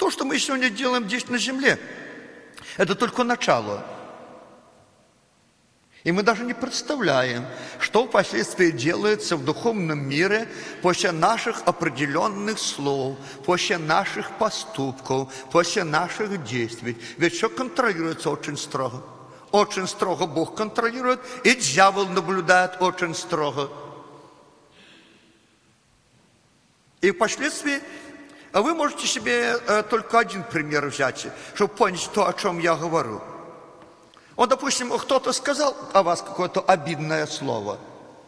То, что мы сегодня делаем здесь на земле, это только начало. И мы даже не представляем, что впоследствии делается в духовном мире после наших определенных слов, после наших поступков, после наших действий. Ведь все контролируется очень строго. Очень строго Бог контролирует, и дьявол наблюдает очень строго. И впоследствии вы можете себе только один пример взять, чтобы понять то, о чем я говорю. Вот, допустим, кто-то сказал о вас какое-то обидное слово.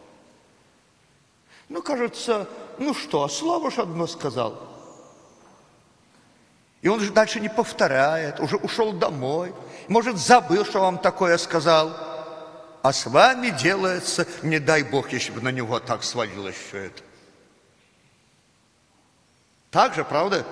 Ну, кажется, ну что, слово же одно сказал. И он же дальше не повторяет, уже ушел домой. Может, забыл, что вам такое сказал. А с вами делается, не дай Бог, если бы на него так свалилось все это. Так же, правда?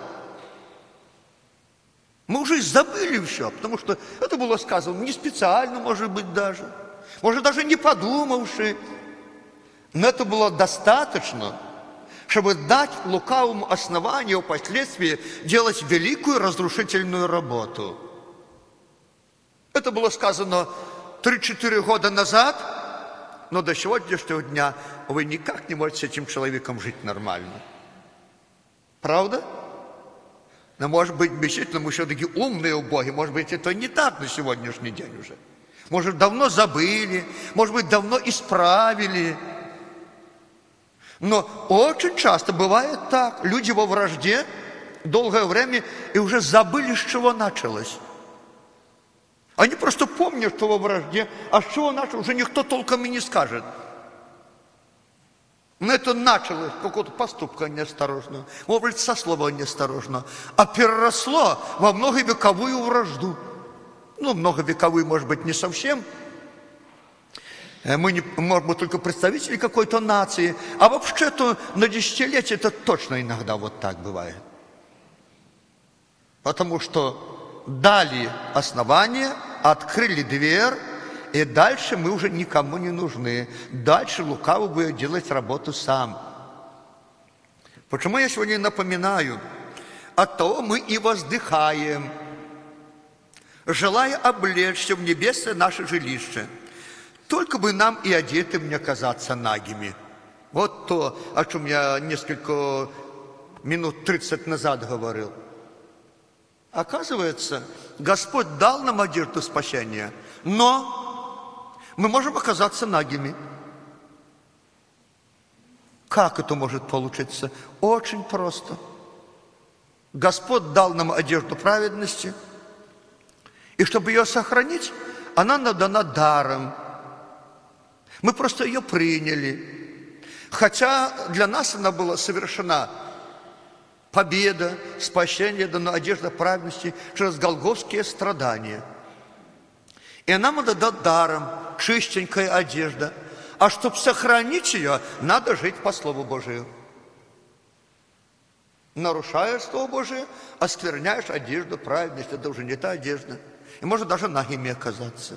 Мы уже забыли все, потому что это было сказано не специально, может быть, даже. Может, даже не подумавши. Но это было достаточно, чтобы дать лукавому основанию впоследствии делать великую разрушительную работу. Это было сказано 3-4 года назад, но до сегодняшнего дня вы никак не можете с этим человеком жить нормально. Правда? Но, может быть, действительно, мы все-таки умные у Бога. Может быть, это не так на сегодняшний день уже. Может, давно забыли, может быть, давно исправили. Но очень часто бывает так. Люди во вражде долгое время и уже забыли, с чего началось. Они просто помнят, что во вражде, а с чего началось, уже никто толком и не скажет. Но это началось с какого-то поступка неосторожного, может быть, со слова неосторожного, а переросло во многовековую вражду. Ну, многовековую, может быть, не совсем. Мы, может быть, только представители какой-то нации, а вообще-то на десятилетие это точно иногда вот так бывает. Потому что дали основание, открыли дверь, и дальше мы уже никому не нужны. Дальше лукавый будет делать работу сам. Почему я сегодня напоминаю? Оттого мы и воздыхаем, желая облечься в небесное наше жилище. Только бы нам и одетым не оказаться нагими. Вот то, о чем я несколько минут 30 назад говорил. Оказывается, Господь дал нам одежду спасения, но мы можем оказаться нагими. Как это может получиться? Очень просто. Господь дал нам одежду праведности, и чтобы ее сохранить, она нам дана даром. Мы просто ее приняли. Хотя для нас она была совершена победа, спасение, дана одежда праведности через голгофские страдания. И нам дана даром чистенькая одежда. А чтобы сохранить ее, надо жить по Слову Божию. Нарушаешь Слово Божие, оскверняешь одежду праведности. Это уже не та одежда. И может даже нагими оказаться.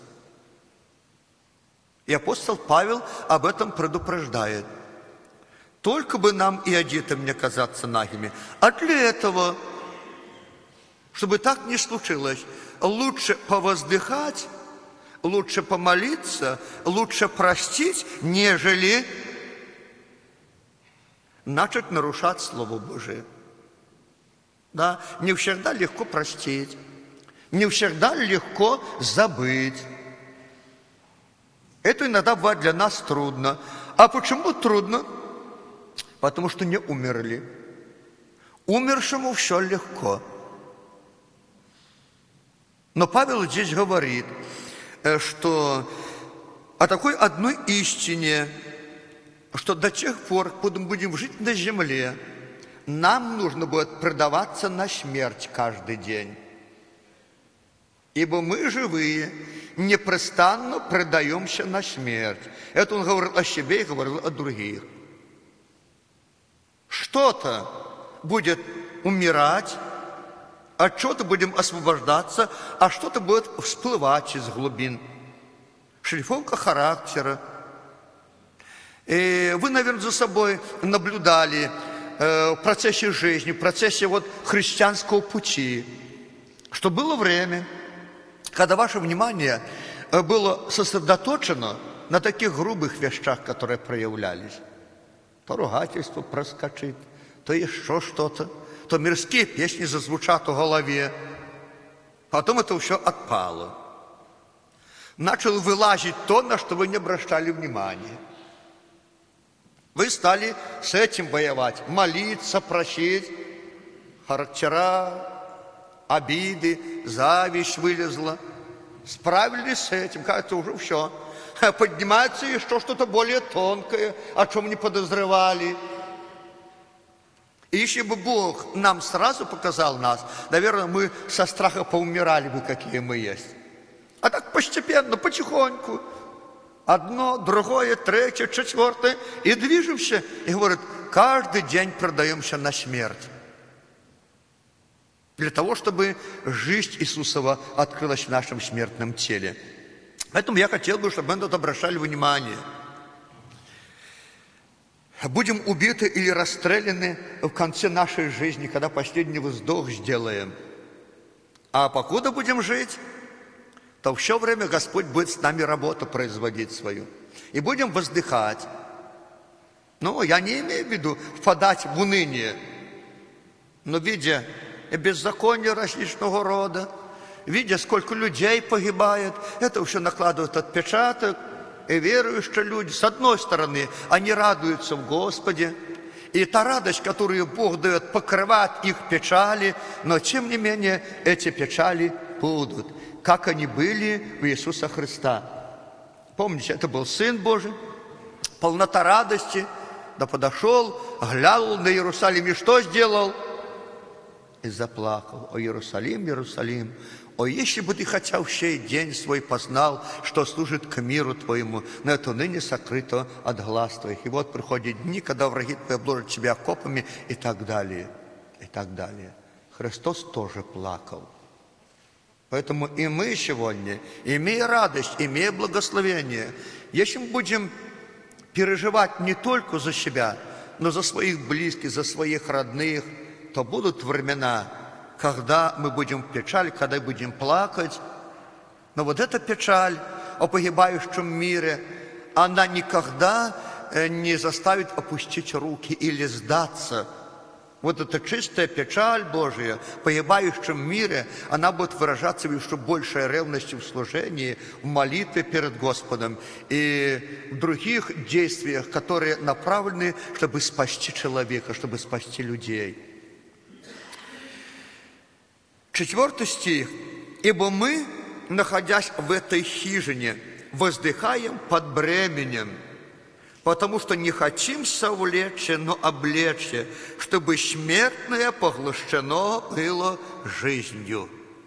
И апостол Павел об этом предупреждает. Только бы нам и одетым не казаться нагими. А для этого, чтобы так не случилось, лучше повоздыхать, лучше помолиться, лучше простить, нежели начать нарушать Слово Божие. Да, не всегда легко простить, не всегда легко забыть. Это иногда бывает для нас трудно. А почему трудно? Потому что не умерли. Умершему все легко. Но Павел здесь говорит, что о такой одной истине, что до тех пор, пока мы будем жить на земле, нам нужно будет предаваться на смерть каждый день. Ибо мы живые непрестанно предаемся на смерть. Это он говорил о себе и говорил о других. Что-то будет умирать, от чего-то будем освобождаться, а что-то будет всплывать из глубин. Шлифовка характера. И вы, наверное, за собой наблюдали, в процессе жизни, в процессе христианского пути, что было время, когда ваше внимание было сосредоточено на таких грубых вещах, которые проявлялись. То ругательство проскочит, то еще что-то, то мирские песни зазвучат в голове. Потом это все отпало. Начал вылазить то, на что вы не обращали внимания. Вы стали с этим воевать, молиться, просить. Характера, обиды, зависть вылезла. Справились с этим, кажется, уже все. Поднимается еще что-то более тонкое, о чем не подозревали. И если бы Бог нам сразу показал нас, наверное, мы со страха поумирали бы, какие мы есть. А так постепенно, потихоньку. Одно, другое, третье, четвертое. И движемся. И говорит, каждый день продаемся на смерть. Для того, чтобы жизнь Иисусова открылась в нашем смертном теле. Поэтому я хотел бы, чтобы мы на это обращали внимание. Будем убиты или расстреляны в конце нашей жизни, когда последний вздох сделаем. А покуда будем жить, то все время Господь будет с нами работу производить свою. И будем воздыхать. Но я не имею в виду впадать в уныние. Но видя беззаконие различного рода, видя, сколько людей погибает, это все накладывает отпечаток. И верующие люди, с одной стороны, они радуются в Господе, и та радость, которую Бог дает, покрывает их печали, но тем не менее эти печали будут, как они были у Иисуса Христа. Помните, это был Сын Божий, полнота радости, да подошел, глянул на Иерусалим и что сделал? И заплакал. О Иерусалим, Иерусалим, о, если бы ты хотя в сей день свой познал, что служит к миру твоему, но это ныне сокрыто от глаз твоих. И вот приходят дни, когда враги твои обложат тебя окопами и так далее, и так далее. Христос тоже плакал. Поэтому и мы сегодня, имея радость, имея благословение, если мы будем переживать не только за себя, но за своих близких, за своих родных, то будут времена, когда мы будем в печали, когда будем плакать. Но вот эта печаль о погибающем мире, она никогда не заставит опустить руки или сдаться. Вот эта чистая печаль Божия в погибающем мире, она будет выражаться в еще большей ревности в служении, в молитве перед Господом и в других действиях, которые направлены, чтобы спасти человека, чтобы спасти людей. 4 стих. «Ибо мы, находясь в этой хижине, воздыхаем под бременем, потому что не хотим совлечься, но облечься, чтобы смертное поглощено было жизнью».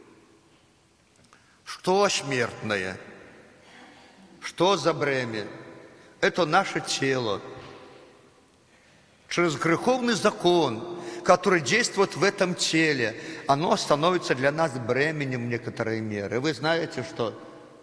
Что смертное? Что за бремя? Это наше тело. Через греховный закон, который действует в этом теле, оно становится для нас бременем в некоторой мере. Вы знаете, что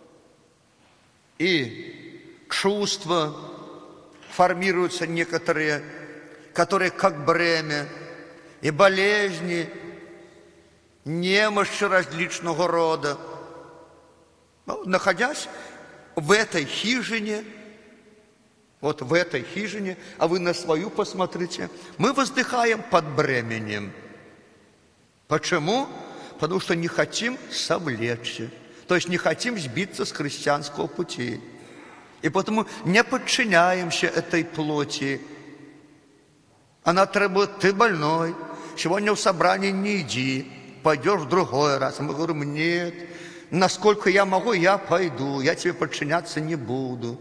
и чувства формируются некоторые, которые как бремя, и болезни, немощи различного рода. Но, находясь в этой хижине, вот в этой хижине, а вы на свою посмотрите, мы воздыхаем под бременем. Почему? Потому что не хотим совлечься, то есть не хотим сбиться с христианского пути. И потому не подчиняемся этой плоти. Она требует, ты больной, сегодня в собрании не иди, пойдешь в другой раз. А мы говорим, нет, насколько я могу, я пойду, я тебе подчиняться не буду.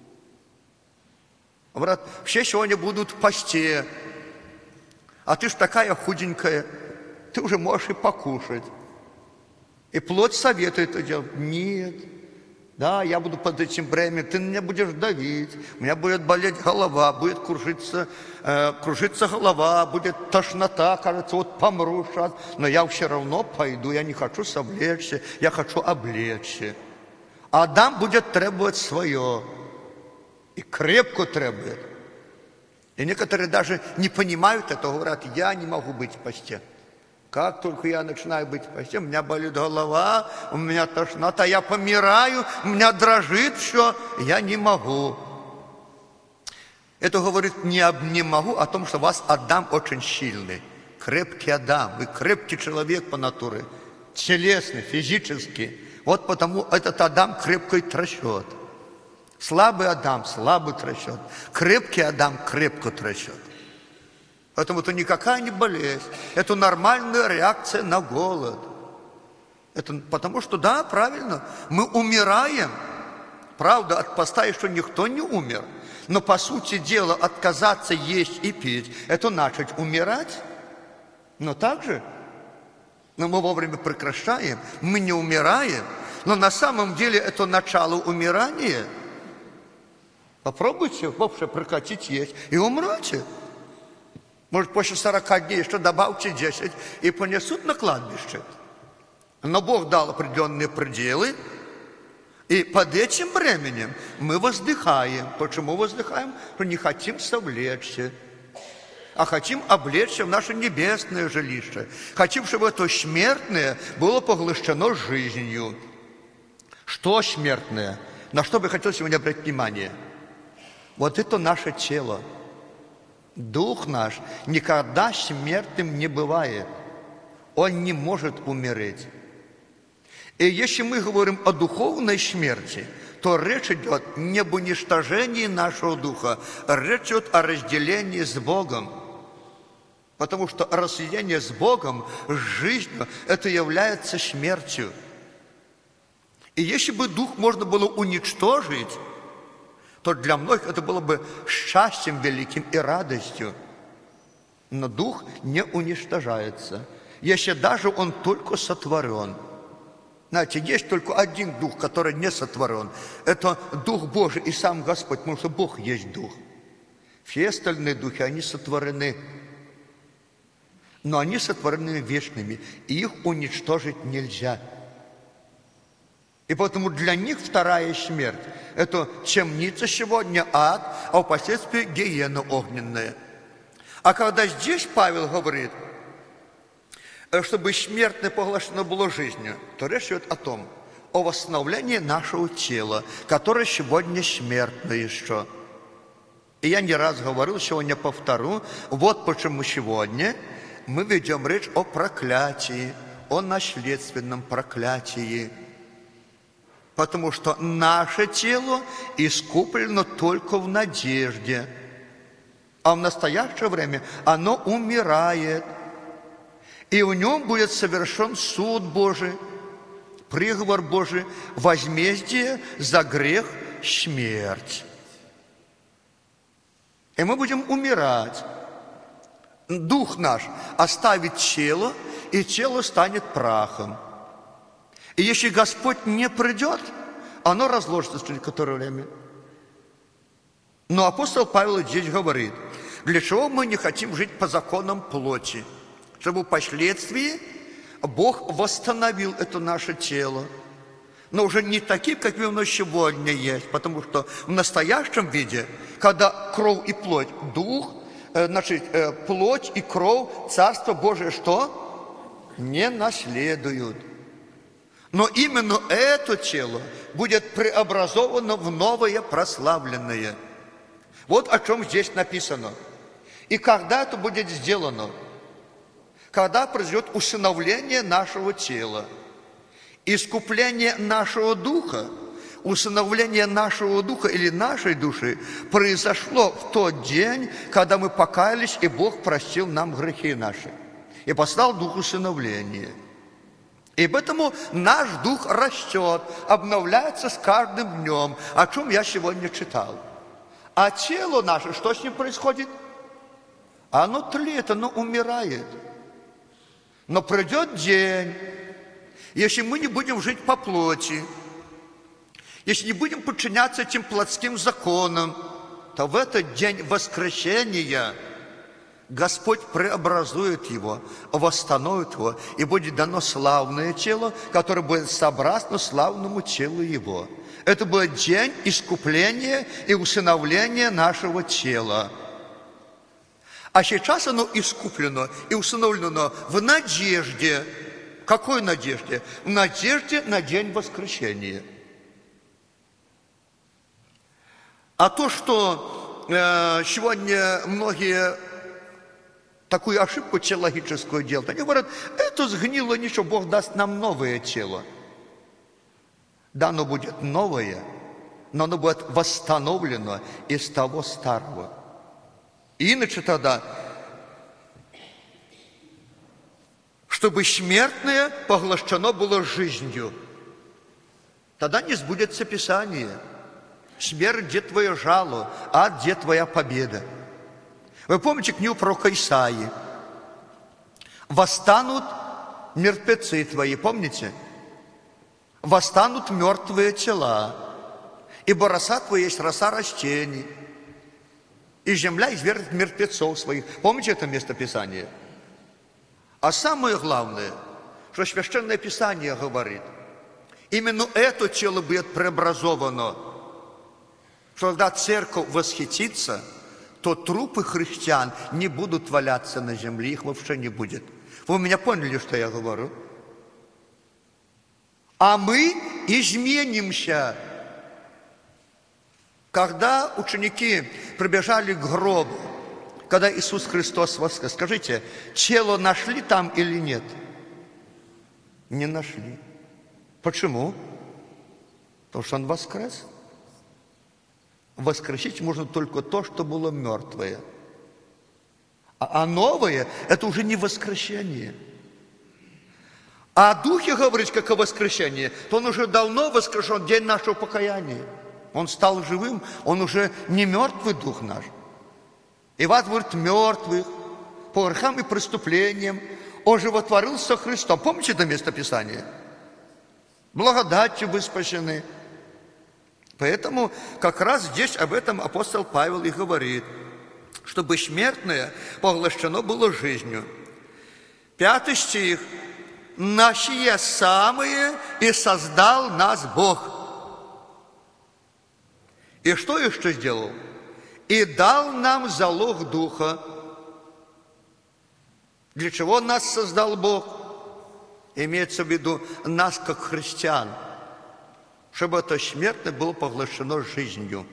Брат, все сегодня будут в посте, а ты ж такая худенькая, ты уже можешь и покушать. И плоть советует это делать. Нет, да, я буду под этим бременем, ты на меня будешь давить, у меня будет болеть голова, будет кружиться голова, будет тошнота, кажется, вот помру сейчас, но я все равно пойду, я не хочу совлечься, я хочу облечься. А Адам будет требовать свое. И крепко требует. И некоторые даже не понимают этого, говорят, я не могу быть в посте. Как только я начинаю быть в посте, у меня болит голова, у меня тошнота, я помираю, у меня дрожит все, я не могу. Это говорит не могу, о том, что у вас Адам очень сильный, крепкий Адам, вы крепкий человек по натуре, телесный, физически. Вот потому этот Адам крепко и трясет. Слабый Адам слабо трясет, крепкий Адам крепко трясет. Поэтому это никакая не болезнь, это нормальная реакция на голод. Это потому что, да, правильно, мы умираем. Правда, от поста еще никто не умер. Но, по сути дела, отказаться есть и пить – это начать умирать. Но так же, но мы вовремя прекращаем, мы не умираем. Но на самом деле это начало умирания. Попробуйте вообще прекратить есть и умрете. Может, после 40 дней еще добавьте 10 и понесут на кладбище. Но Бог дал определенные пределы, и под этим временем мы воздыхаем. Почему воздыхаем? Что не хотим совлечься, а хотим облечься в наше небесное жилище. Хотим, чтобы это смертное было поглощено жизнью. Что смертное? На что бы я хотел сегодня обратить внимание? Вот это наше тело. Дух наш никогда смертным не бывает. Он не может умереть. И если мы говорим о духовной смерти, то речь идет не об уничтожении нашего духа, а речь идет о разделении с Богом. Потому что разъединение с Богом, с жизнью, это является смертью. И если бы дух можно было уничтожить, то для многих это было бы счастьем великим и радостью. Но дух не уничтожается, если даже он только сотворен. Знаете, есть только один дух, который не сотворен. Это Дух Божий и сам Господь, потому что Бог есть Дух. Все остальные духи, они сотворены. Но они сотворены вечными, и их уничтожить нельзя. И поэтому для них вторая смерть – это темница сегодня, ад, а впоследствии гиена огненная. А когда здесь Павел говорит, чтобы смертное поглощено было жизнью, то речь идет о том, о восстановлении нашего тела, которое сегодня смертно еще. И я не раз говорил, сегодня повторю, вот почему сегодня мы ведем речь о проклятии, о наследственном проклятии. Потому что наше тело искуплено только в надежде, а в настоящее время оно умирает. И в нем будет совершен суд Божий, приговор Божий, возмездие за грех – смерть. И мы будем умирать. Дух наш оставит тело, и тело станет прахом. И если Господь не придет, оно разложится через некоторое время. Но апостол Павел здесь говорит, для чего мы не хотим жить по законам плоти, чтобы впоследствии Бог восстановил это наше тело. Но уже не таким, каким оно сегодня есть, потому что в настоящем виде, когда кровь и плоть, дух, плоть и кровь, Царство Божие что? Не наследуют. Но именно это тело будет преобразовано в новое прославленное. Вот о чем здесь написано. И когда это будет сделано? Когда произойдет усыновление нашего тела, искупление нашего духа, усыновление нашего духа или нашей души произошло в тот день, когда мы покаялись, и Бог простил нам грехи наши и послал дух усыновления. И поэтому наш дух растет, обновляется с каждым днем, о чем я сегодня читал. А тело наше, что с ним происходит? Оно тлеет, оно умирает. Но придет день, если мы не будем жить по плоти, если не будем подчиняться этим плотским законам, то в этот день воскресения Господь преобразует его, восстановит его, и будет дано славное тело, которое будет сообразно славному телу его. Это будет день искупления и усыновления нашего тела. А сейчас оно искуплено и усыновлено в надежде. Какой надежде? В надежде на день воскресения. А то, что сегодня многие такую ошибку теологическую делают, они говорят, это сгнило ничего, Бог даст нам новое тело. Да, оно будет новое, но оно будет восстановлено из того старого. Иначе тогда, чтобы смертное поглощено было жизнью, тогда не сбудется Писание. Смерть, где твое жало, ад, где твоя победа. Вы помните книгу пророка Исаии? Восстанут мертвецы твои, помните? Восстанут мертвые тела, ибо роса твоя есть роса растений, и земля извергнет мертвецов своих. Помните это место Писания? А самое главное, что Священное Писание говорит, именно это тело будет преобразовано, что когда церковь восхитится, то трупы христиан не будут валяться на земле, их вообще не будет. Вы меня поняли, что я говорю? А мы изменимся. Когда ученики прибежали к гробу, когда Иисус Христос воскрес, скажите, тело нашли там или нет? Не нашли. Почему? Потому что Он воскрес. Воскресить можно только то, что было мертвое. А новое – это уже не воскресение. А о Духе говорить, как о воскресении, то Он уже давно воскрешен, день нашего покаяния. Он стал живым, Он уже не мертвый Дух наш. И вас, говорит, мертвых, по грехам и преступлениям, оживотворился Христом. Помните это место Писания? Благодатью вы спасены. Поэтому как раз здесь об этом апостол Павел и говорит, чтобы смертное поглощено было жизнью. 5 стих. «На сие самое и создал нас Бог». И что еще сделал? «И дал нам залог Духа». Для чего нас создал Бог? Имеется в виду нас, как христиан, чтобы это смертное было поглощено жизнью.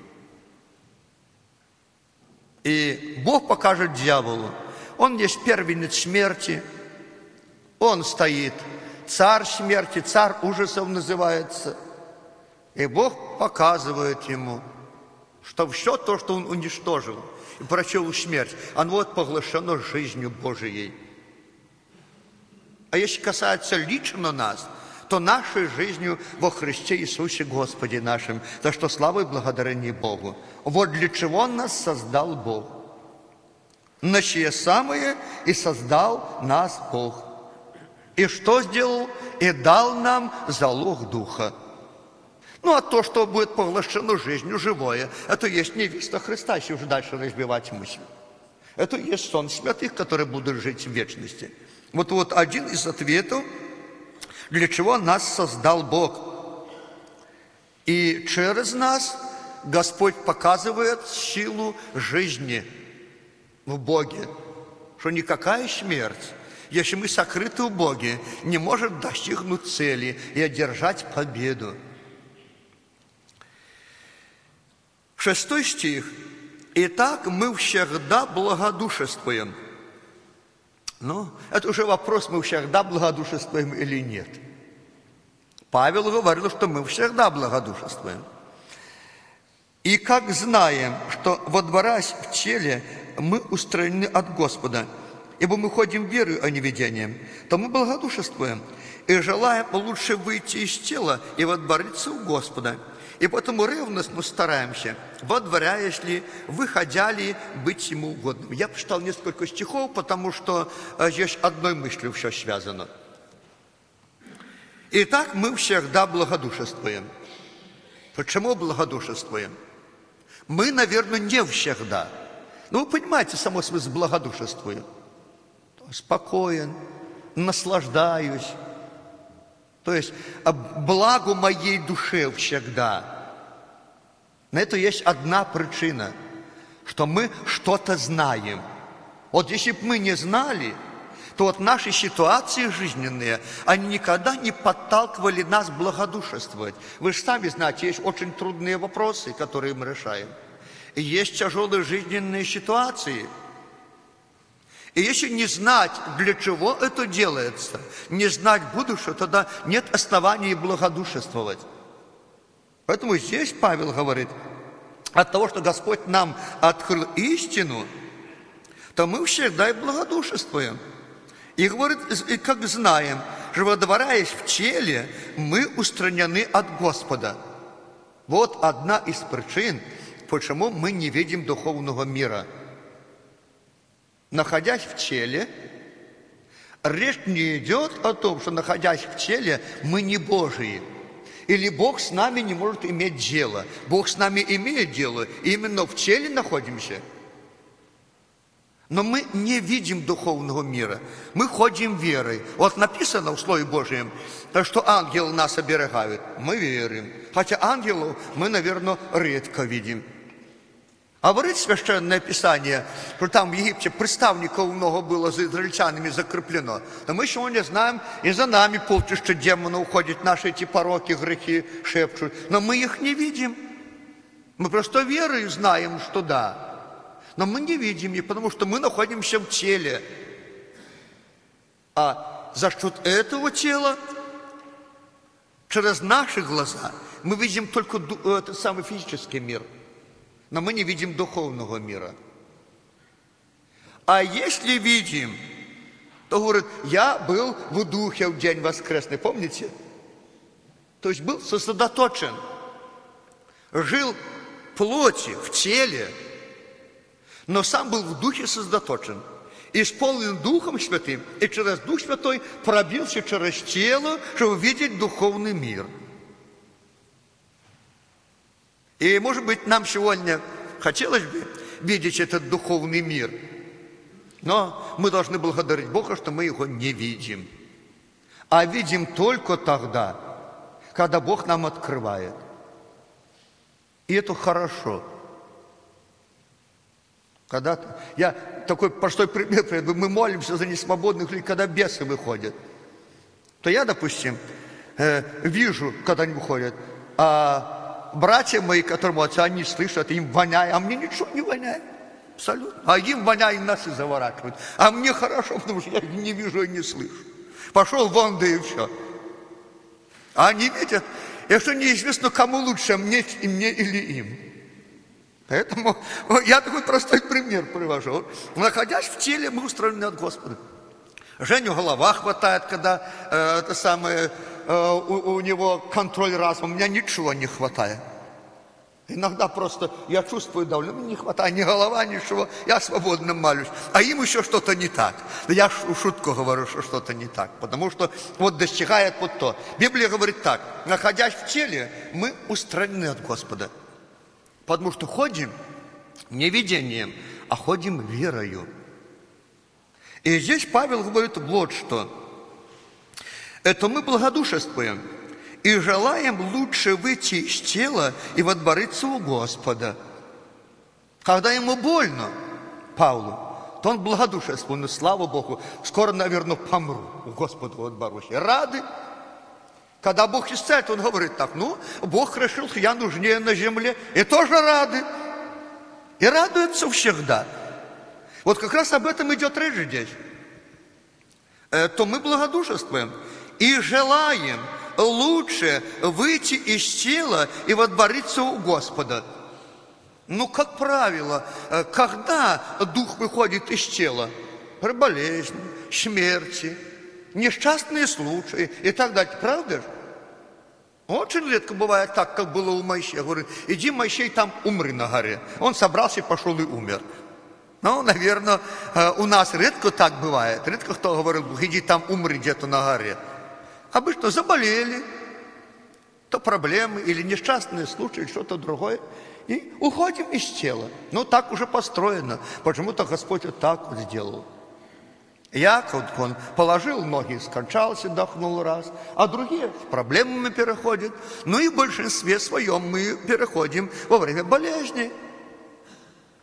И Бог покажет дьяволу. Он есть первенец смерти. Он стоит, царь смерти, царь ужасов называется. И Бог показывает ему, что все то, что он уничтожил и прочел смерть, оно вот поглощено жизнью Божией. А если касается лично нас, то нашей жизнью во Христе Иисусе Господе нашим, за что слава и благодарение Богу. Вот для чего нас создал Бог. На сие самое и создал нас Бог. И что сделал? И дал нам залог Духа. Ну, а то, что будет поглощено жизнью живое, это есть невеста Христа, если уже дальше разбивать мысль. Это есть сон святых, которые будут жить в вечности. Вот один из ответов, для чего нас создал Бог. И через нас Господь показывает силу жизни в Боге, что никакая смерть, если мы сокрыты в Боге, не может достигнуть цели и одержать победу. 6 стих. «Итак, мы всегда благодушествуем». Ну, это уже вопрос, мы всегда благодушествуем или нет. Павел говорил, что мы всегда благодушествуем. «И как знаем, что, водворясь в теле, мы устранены от Господа, ибо мы ходим верою, а не видением, то мы благодушествуем и желаем лучше выйти из тела и водвориться у Господа. И потому ревностно стараемся, водворяясь ли, выходя ли, быть Ему угодным». Я прочитал несколько стихов, потому что здесь одной мыслью все связано. Итак, мы всегда благодушествуем. Почему благодушествуем? Мы, наверное, не всегда. Ну, вы понимаете, само смысл благодушествую. Спокоен, наслаждаюсь. То есть, благу моей душе всегда. На это есть одна причина, что мы что-то знаем. Вот если бы мы не знали, то вот наши ситуации жизненные, они никогда не подталкивали нас благодушествовать. Вы же сами знаете, есть очень трудные вопросы, которые мы решаем. И есть тяжелые жизненные ситуации. И если не знать, для чего это делается, не знать будущего, тогда нет оснований благодушествовать. Поэтому здесь Павел говорит, от того, что Господь нам открыл истину, то мы всегда и благодушествуем. И говорит, и как знаем, что водворяясь в теле, мы устранены от Господа. Вот одна из причин, почему мы не видим духовного мира. Находясь в теле, речь не идет о том, что, находясь в теле, мы не Божии. Или Бог с нами не может иметь дело. Бог с нами имеет дело, именно в теле находимся. Но мы не видим духовного мира. Мы ходим верой. Вот написано в Слове Божьем, что ангелы нас оберегают. Мы верим. Хотя ангелов мы, наверное, редко видим. А говорит Священное Писание, что там в Египте представников много было за израильтянами закреплено. Но мы сегодня знаем, и за нами полчища демонов уходят, наши эти пороки, грехи шепчут. Но мы их не видим. Мы просто верой знаем, что да. Но мы не видим их, потому что мы находимся в теле. А за счет этого тела, через наши глаза, мы видим только этот самый физический мир. Но мы не видим духовного мира. А если видим, то говорит, я был в духе в день воскресный, помните? То есть был сосредоточен, жил в плоти, в теле, но сам был в духе сосредоточен, исполнен Духом Святым, и через Дух Святой пробился через тело, чтобы видеть духовный мир. И, может быть, нам сегодня хотелось бы видеть этот духовный мир, но мы должны благодарить Бога, что мы его не видим. А видим только тогда, когда Бог нам открывает. И это хорошо. Когда-то, я такой простой пример приведу, мы молимся за несвободных людей, когда бесы выходят. То я, допустим, вижу, когда они выходят, а братья мои, которые молятся, они слышат, им воняет, а мне ничего не воняет. Абсолютно. А им воняет, нас и заворачивают. А мне хорошо, потому что я их не вижу и не слышу. Пошел вон, да и все. А они видят, и что неизвестно, кому лучше, мне или им. Поэтому я такой простой пример привожу. Находясь в теле, мы устроены от Господа. Женю голова хватает, когда у него контроль разума. У меня ничего не хватает. Иногда просто я чувствую давление, мне не хватает ни голова, ничего. Я свободно молюсь. А им еще что-то не так. Я в шутку говорю, что что-то не так. Потому что вот достигает вот то. Библия говорит так. Находясь в теле, мы устранены от Господа. Потому что ходим не видением, а ходим верою. И здесь Павел говорит вот что. Это мы благодушествуем и желаем лучше выйти из тела и водвориться у Господа. Когда ему больно, Павлу, то он благодушествует. Ну, слава Богу, скоро, наверное, помру у Господа водворусь. Рады. Когда Бог исцеляет, он говорит так, Бог решил, что я нужнее на земле, и тоже рады. И радуются всегда. Вот как раз об этом идет речь здесь. То мы благодушествуем и желаем лучше выйти из тела и водвориться у Господа. Как правило, когда дух выходит из тела? При болезни, смерти, несчастные случаи и так далее. Правда же? Очень редко бывает так, как было у Моисея. Говорит, иди, Моисей, там умри на горе. Он собрался, пошел и умер. Наверное, у нас редко так бывает. Редко кто говорил, иди там умри где-то на горе. Обычно заболели, то проблемы или несчастные случаи, или что-то другое. И уходим из тела. Так уже построено. Почему-то Господь вот так вот сделал. Яков, он положил ноги, скончался, дохнул раз, а другие с проблемами переходят. И в большинстве своем мы переходим во время болезни.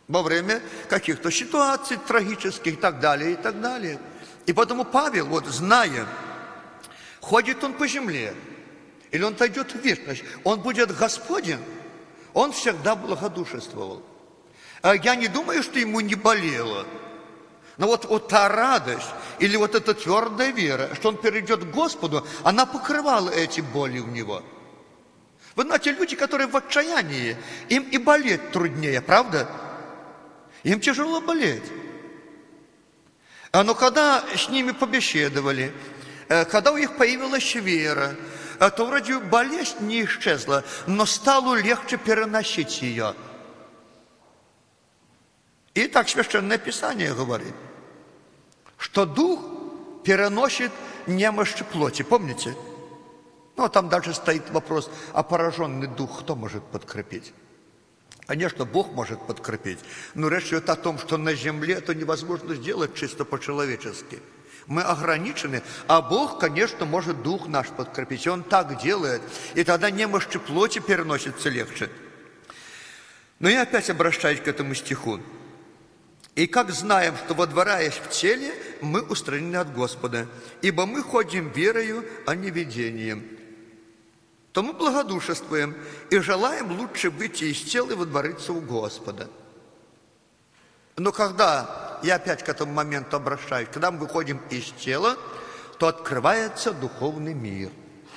во время каких-то ситуаций трагических и так далее, и так далее. И потому Павел, вот зная, ходит он по земле, или он отойдет в вечность, он будет Господен, он всегда благодушествовал. Я не думаю, что ему не болело. Но вот та радость, или вот эта твердая вера, что он перейдет к Господу, она покрывала эти боли у него. Вы знаете, люди, которые в отчаянии, им и болеть труднее, правда? Им тяжело болеть. Но когда с ними побеседовали, когда у них появилась вера, то вроде болезнь не исчезла, но стало легче переносить ее. И так Священное Писание говорит, что Дух переносит немощи плоти. Помните? Ну, там дальше стоит вопрос, а пораженный Дух кто может подкрепить? Конечно, Бог может подкрепить, но речь идет о том, что на земле это невозможно сделать чисто по-человечески. Мы ограничены, а Бог, конечно, может Дух наш подкрепить. И Он так делает, и тогда немощи плоти переносится легче. Но я опять обращаюсь к этому стиху. «И как знаем, что, водворяясь в теле, мы устранены от Господа, ибо мы ходим верою, а не видением, то мы благодушествуем и желаем лучше выйти из тела и водвориться у Господа». Но когда, я опять к этому моменту обращаюсь, когда мы выходим из тела, то открывается духовный мир.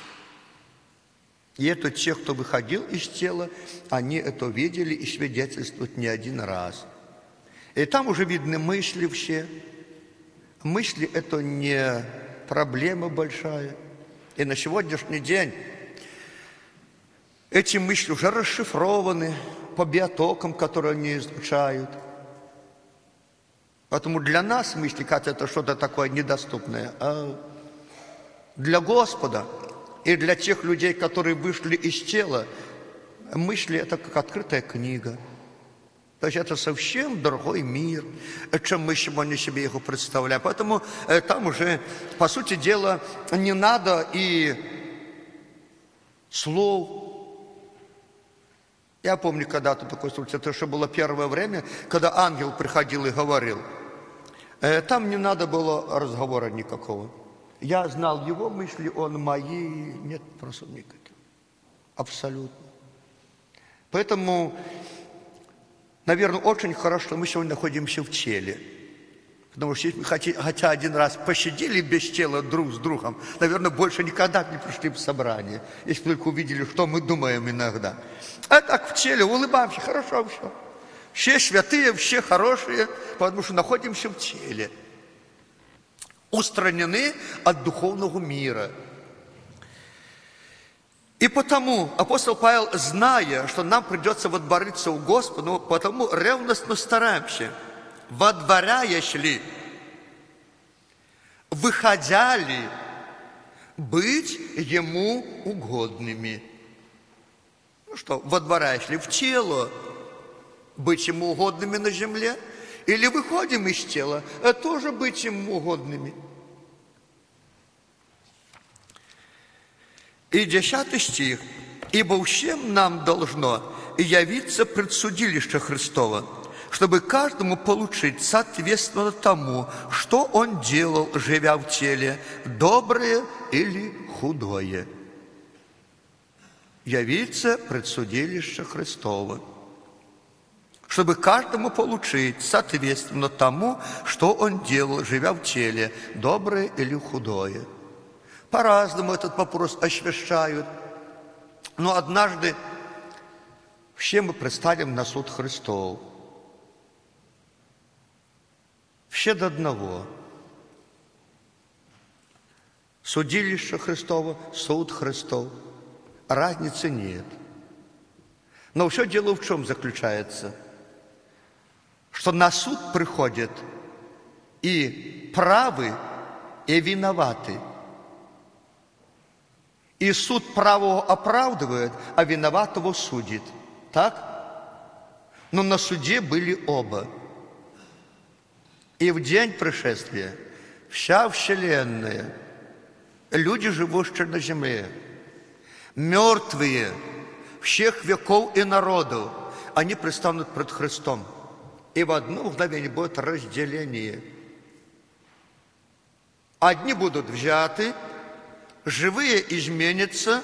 И это те, кто выходил из тела, они это видели и свидетельствуют не один раз. И там уже видны мысли все. Мысли – это не проблема большая. И на сегодняшний день эти мысли уже расшифрованы по биотокам, которые они изучают. Поэтому для нас мысли, как это что-то такое недоступное, а для Господа и для тех людей, которые вышли из тела, мысли – это как открытая книга. То есть это совсем другой мир, чем мы сегодня себе его представляем. Поэтому там уже, по сути дела, не надо и слов. Я помню когда-то такой случай, это еще было первое время, когда ангел приходил и говорил. Там не надо было разговора никакого. Я знал его мысли, он мои, нет просто никаких. Абсолютно. Поэтому, наверное, очень хорошо, что мы сегодня находимся в теле. Потому что если мы хотя один раз посидели без тела друг с другом, наверное, больше никогда не пришли в собрание, если только увидели, что мы думаем иногда. А так в теле улыбаемся, хорошо все. Все святые, все хорошие, потому что находимся в теле. Устранены от духовного мира. И потому апостол Павел, зная, что нам придется водвориться у Господа, потому ревностно стараемся, водворяясь ли, выходя ли, быть Ему угодными. Ну что, водворяясь ли в тело, быть Ему угодными на земле, или выходим из тела, тоже быть Ему угодными. И 10 стих. «Ибо всем нам должно явиться пред судилище Христово, чтобы каждому получить соответственно тому, что он делал, живя в теле, доброе или худое». Явиться пред судилище Христово, чтобы каждому получить соответственно тому, что он делал, живя в теле, доброе или худое. По-разному этот вопрос освящают. Но однажды все мы предстанем на суд Христов. Все до одного. Судилище Христово, суд Христов. Разницы нет. Но все дело в чем заключается? Что на суд приходят и правы, и виноваты. И суд правого оправдывает, а виноватого судит. Так? Но на суде были оба. И в день пришествия вся вселенная, люди, живущие на земле, мертвые всех веков и народов, они предстанут пред Христом. И в одно мгновение будет разделение. Одни будут взяты, живые изменятся,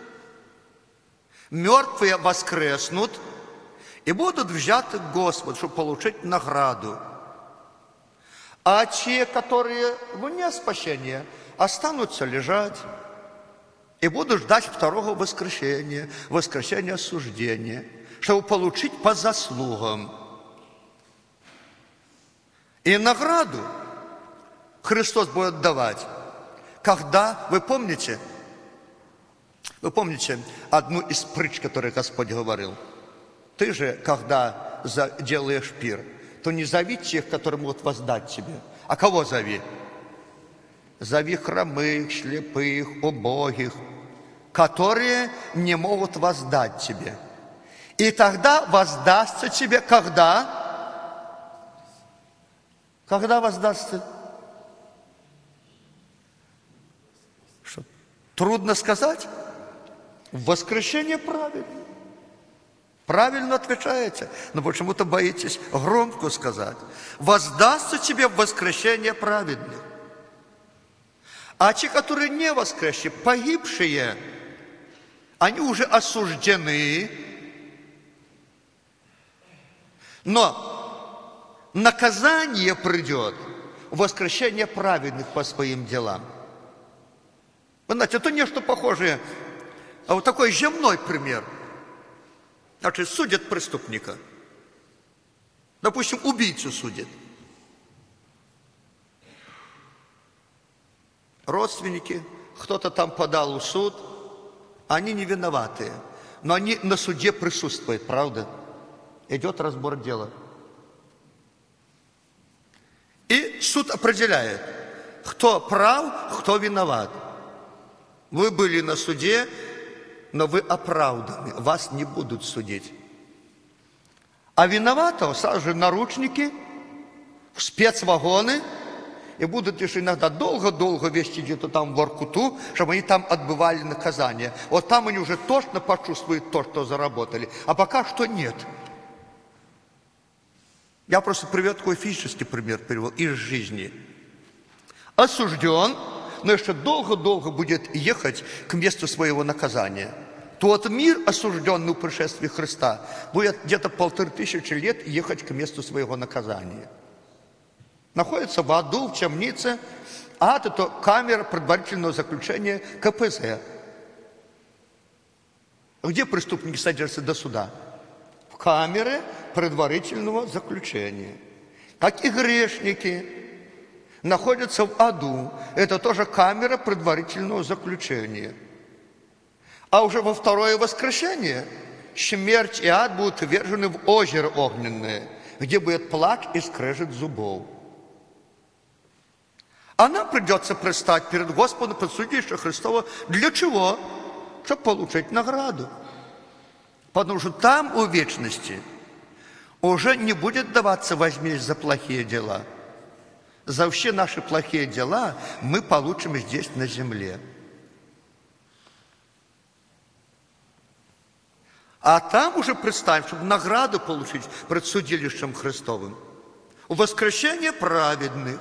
мертвые воскреснут и будут взяты к Господу, чтобы получить награду. А те, которые вне спасения, останутся лежать и будут ждать второго воскресения, воскресения осуждения, чтобы получить по заслугам. И награду Христос будет давать, когда, вы помните одну из притч, которую Господь говорил? Ты же, когда делаешь пир, то не зови тех, которые могут воздать тебе. А кого зови? Зови хромых, слепых, убогих, которые не могут воздать тебе. И тогда воздастся тебе когда? Когда воздастся? Что? Трудно сказать? В воскресенье правильно. Правильно отвечаете, но почему-то боитесь громко сказать. Воздастся тебе в воскресенье праведных. А те, которые не воскресшие, погибшие, они уже осуждены. Но наказание придет в воскресенье праведных по своим делам. Вы знаете, это нечто похожее, а вот такой земной пример. Значит, судят преступника. Допустим, убийцу судят. Родственники, кто-то там подал в суд, они не виноватые, но они на суде присутствуют, правда? Идет разбор дела. И суд определяет, кто прав, кто виноват. Вы были на суде, но вы оправданы, вас не будут судить. А виноватого сразу же наручники, в спецвагоны, и будут лишь иногда долго-долго вести где-то там в Воркуту, чтобы они там отбывали наказание. Вот там они уже точно почувствуют то, что заработали, а пока что нет. Я просто привел такой физический пример, привел из жизни. Осужден, но еще долго-долго будет ехать к месту своего наказания. Тот мир, осужденный в пришествии Христа, будет где-то 1500 лет ехать к месту своего наказания. Находится в аду, в темнице. Ад – это камера предварительного заключения КПЗ. Где преступники содержатся до суда? В камере предварительного заключения. Как и грешники находятся в аду. Это тоже камера предварительного заключения. А уже во второе воскресенье смерть и ад будут ввержены в озеро огненное, где будет плач и скрежет зубов. А нам придется предстать перед Господом, пред судилище Христово. Для чего? Чтобы получить награду. Потому что там, у вечности, уже не будет даваться возмездие за плохие дела. За все наши плохие дела мы получим здесь, на земле. А там уже представим, чтобы награду получить пред судилищем Христовым. Воскресение праведных.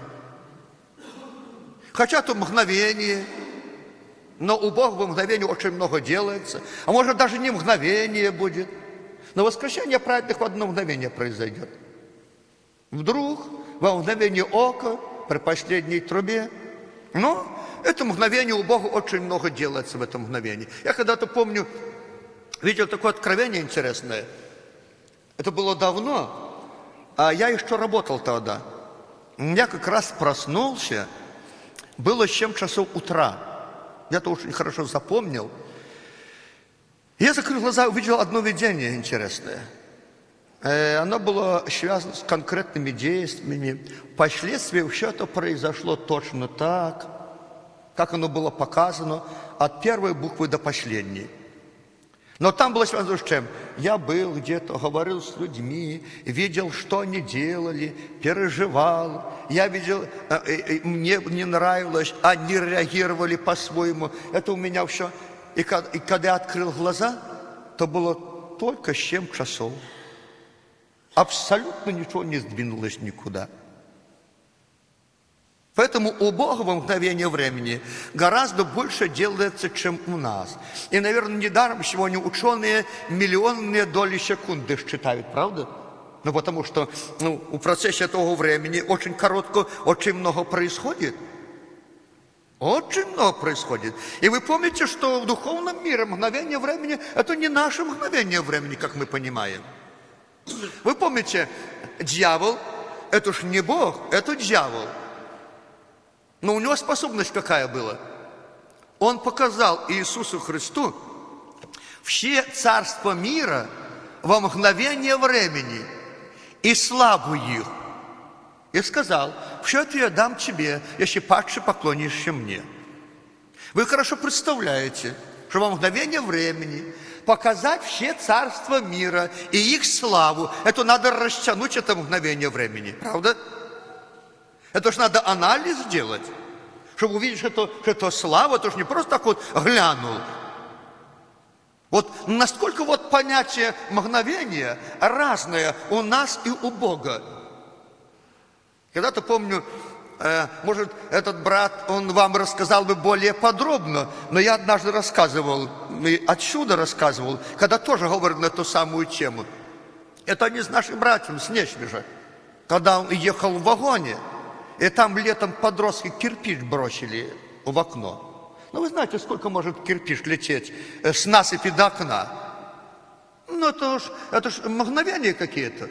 Хотя то мгновение, но у Бога в мгновении очень много делается. А может, даже не мгновение будет. Но воскресение праведных в одно мгновение произойдет. Вдруг, во мгновение ока, при последней трубе. Но это мгновение у Бога очень много делается в этом мгновении. Я когда-то помню, видел такое откровение интересное. Это было давно, а я еще работал тогда. Я как раз проснулся, было 7 часов утра. Я это очень хорошо запомнил. Я закрыл глаза, увидел одно видение интересное. Оно было связано с конкретными действиями. Впоследствии все это произошло точно так, как оно было показано, от первой буквы до последней. Но там было связано с чем? Я был где-то, говорил с людьми, видел, что они делали, переживал. Я видел, мне не нравилось, они реагировали по-своему. Это у меня все. И когда я открыл глаза, то было только 7 часов. абсолютно ничего не сдвинулось никуда. Поэтому у Бога во мгновение времени гораздо больше делается, чем у нас. И, наверное, недаром сегодня ученые миллионные доли секунды считают, правда? Ну, потому что в процессе этого времени очень коротко, очень много происходит. Очень много происходит. И вы помните, что в духовном мире мгновение времени – это не наше мгновение времени, как мы понимаем. Вы помните, дьявол – это ж не Бог, это дьявол. Но у него способность какая была? Он показал Иисусу Христу все царства мира во мгновение времени и славу их. И сказал: все это я дам тебе, если падше поклонишься мне. Вы хорошо представляете, что во мгновение времени показать все царства мира и их славу, это надо растянуть это мгновение времени, правда? Это ж надо анализ делать, чтобы увидеть, что это слава, это ж не просто так вот глянул. Вот насколько вот понятие мгновения разное у нас и у Бога. Когда-то помню, может, этот брат, он вам рассказал бы более подробно, но я однажды рассказывал, и отсюда рассказывал, когда тоже говорил на эту самую тему. Это они с нашим братьем, с Несвежа, когда он ехал в вагоне, и там летом подростки кирпич бросили в окно. Ну, вы знаете, сколько может кирпич лететь с насыпи до окна? Ну, это ж мгновения какие-то.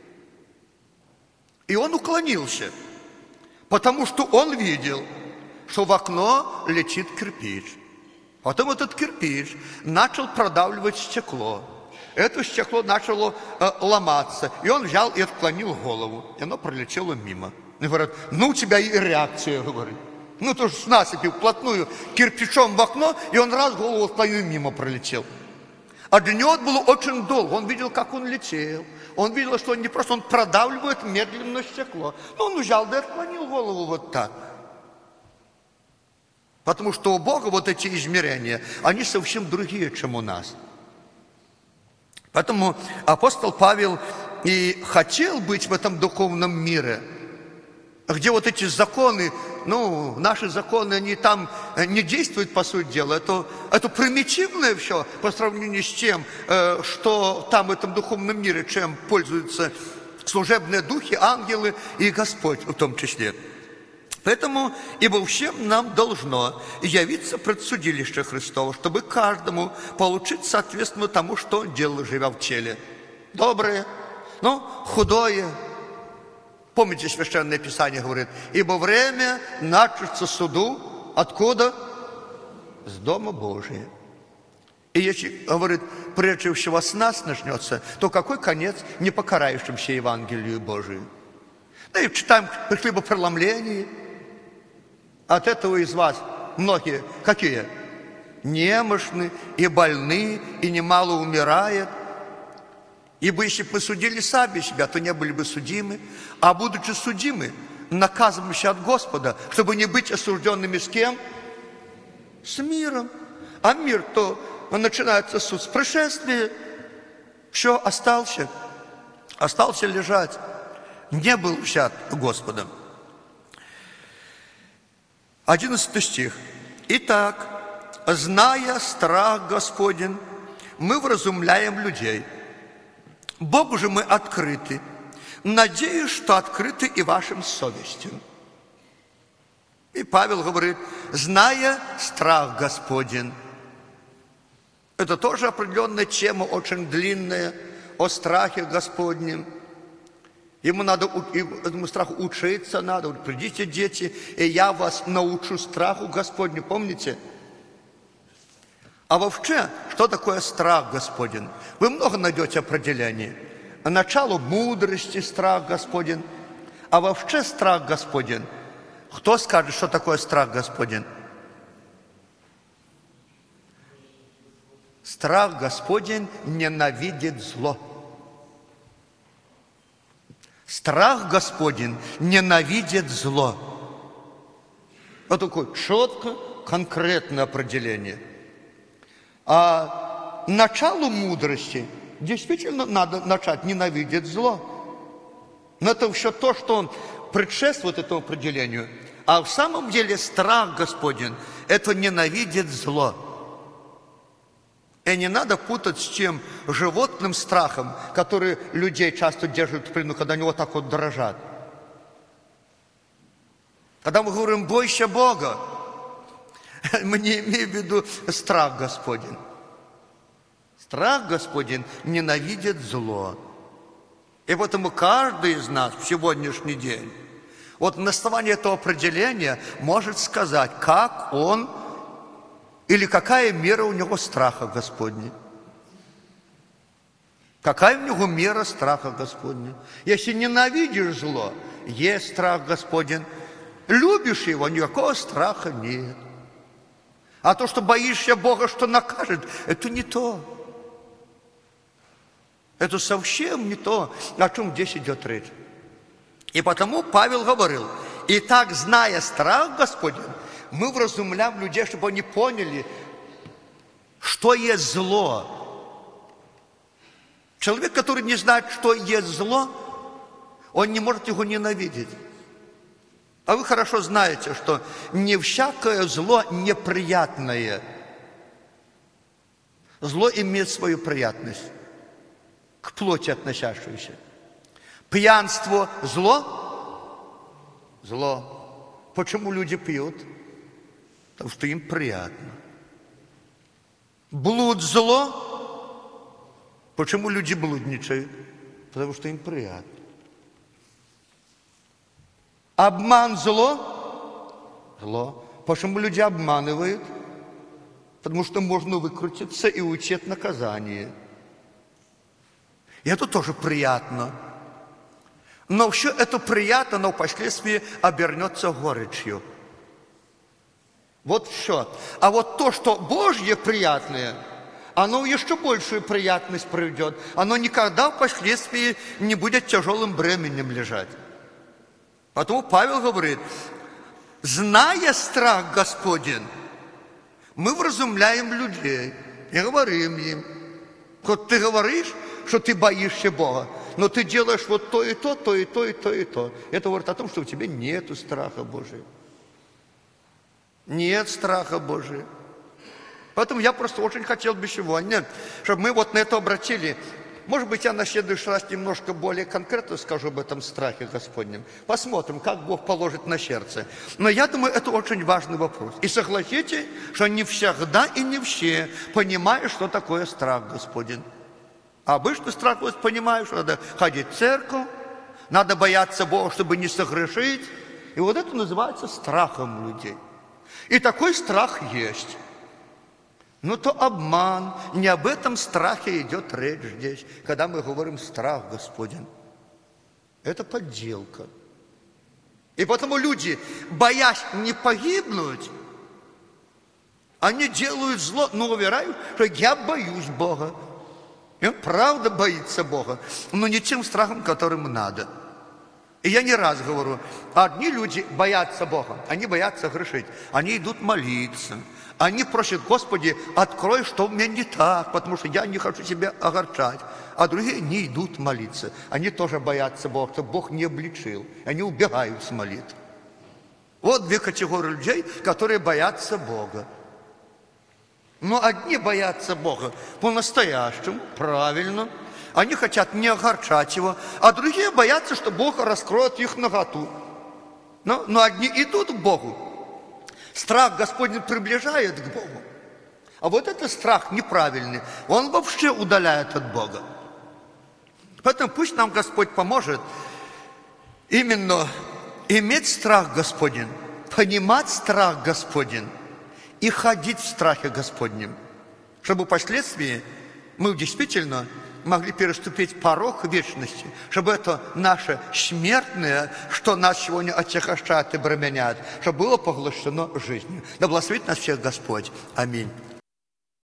И он уклонился, потому что он видел, что в окно летит кирпич. Потом этот кирпич начал продавливать стекло. Это стекло начало ломаться. И он взял и отклонил голову. И оно пролетело мимо. И говорят: ну, у тебя и реакция, говорит. Ну, то же с насыпи вплотную кирпичом в окно, и он раз голову отклонил, мимо пролетел. А для него это было очень долго. Он видел, как он летел. Он видел, что он не просто, он продавливает медленно стекло. Но он взял да отклонил голову вот так. Потому что у Бога вот эти измерения, они совсем другие, чем у нас. Поэтому апостол Павел и хотел быть в этом духовном мире, где вот эти законы, наши законы, они там не действуют, по сути дела. Это примитивное все по сравнению с тем, что там в этом духовном мире, чем пользуются служебные духи, ангелы и Господь в том числе. Поэтому, ибо всем нам должно явиться пред судилище Христово, чтобы каждому получить соответственно тому, что он делал, живя в теле. Доброе, худое. Помните, Священное Писание говорит: ибо время начнется суду. Откуда? С Дома Божия. И если, говорит, прежде всего с нас начнется, то какой конец непокарающимся Евангелию Божию? Да и читаем при хлебопреломлении. От этого из вас многие какие? Немощны и больны, и немало умирает. Ибо если бы мы судили сами себя, то не были бы судимы, а будучи судимы, наказываемся от Господа, чтобы не быть осужденными с кем? С миром. А мир, то начинается суд с пришествия. Все, остался лежать, не был взят Господом. 11 стих. Итак, зная страх Господень, мы вразумляем людей. Богу же мы открыты, надеюсь, что открыты и вашим совестям. И Павел говорит: зная страх Господень. Это тоже определенная тема, очень длинная, о страхе Господнем. Этому страху учиться надо. Вот, придите, дети, и я вас научу страху Господню. Помните? А вообще, что такое страх Господень? Вы много найдете определений. Начало мудрости страх Господень. А вообще страх Господень. Кто скажет, что такое страх Господень? Страх Господень ненавидит зло. Страх Господень ненавидит зло. Вот такое четко, конкретное определение. А началу мудрости действительно надо начать ненавидеть зло. Но это все то, что предшествует этому определению. А в самом деле страх Господень – это ненавидеть зло. И не надо путать с тем животным страхом, который людей часто держит в плену, когда они вот так вот дрожат. Когда мы говорим «бойся Бога», мы не имеем в виду страх Господень. Страх Господень ненавидит зло. И поэтому каждый из нас в сегодняшний день, вот на основании этого определения может сказать, как он или какая мера у него страха Господня. Какая у него мера страха Господня. Если ненавидишь зло, есть страх Господень. Любишь его, никакого страха нет. А то, что боишься Бога, что накажет, это не то. Это совсем не то, о чем здесь идет речь. И потому Павел говорил, «Итак, зная страх Господень, мы вразумляем людей, чтобы они поняли, что есть зло». Человек, который не знает, что есть зло, он не может его ненавидеть. А вы хорошо знаете, что не всякое зло неприятное. Зло имеет свою приятность, к плоти относящуюся. Пьянство – зло? Зло. Почему люди пьют? Потому что им приятно. Блуд – зло? Почему люди блудничают? Потому что им приятно. Обман – зло? Зло. Почему люди обманывают? Потому что можно выкрутиться и уйти от наказания. И это тоже приятно. Но все это приятно, но впоследствии обернется горечью. Вот все. А вот то, что Божье приятное, оно еще большую приятность приведет. Оно никогда впоследствии не будет тяжелым бременем лежать. Поэтому Павел говорит, зная страх Господень, мы вразумляем людей и говорим им, вот ты говоришь, что ты боишься Бога, но ты делаешь вот то и то, то и то, и то, и то. Это говорит о том, что у тебя нет страха Божия. Нет страха Божия. Поэтому я просто очень хотел бы сегодня, чтобы мы вот на это обратили. Может быть, я на следующий раз немножко более конкретно скажу об этом страхе Господнем. Посмотрим, как Бог положит на сердце. Но я думаю, это очень важный вопрос. И согласитесь, что не всегда и не все понимают, что такое страх Господень. А обычно страх вот понимаешь, что надо ходить в церковь, надо бояться Бога, чтобы не согрешить. И вот это называется страхом людей. И такой страх есть. Но то обман. Не об этом страхе идет речь здесь, когда мы говорим «страх Господень». Это подделка. И потому люди, боясь не погибнуть, они делают зло, но уверяют, что я боюсь Бога. И он правда боится Бога, но не тем страхом, которым надо. И я не раз говорю, одни люди боятся Бога, они боятся грешить, они идут молиться, они просят, Господи, открой, что у меня не так, потому что я не хочу себя огорчать. А другие не идут молиться, они тоже боятся Бога, чтобы Бог не обличил, они убегают с молитвы. Вот две категории людей, которые боятся Бога. Но одни боятся Бога по-настоящему, правильно. Они хотят не огорчать Его, а другие боятся, что Бог раскроет их наготу. Но одни идут к Богу. Страх Господень приближает к Богу. А вот этот страх неправильный, он вообще удаляет от Бога. Поэтому пусть нам Господь поможет именно иметь страх Господень, понимать страх Господень и ходить в страхе Господнем, чтобы впоследствии мы действительно могли переступить порог вечности, чтобы это наше смертное, что нас сегодня отягощает и бременяет, чтобы было поглощено жизнью. Да благословит нас всех Господь. Аминь.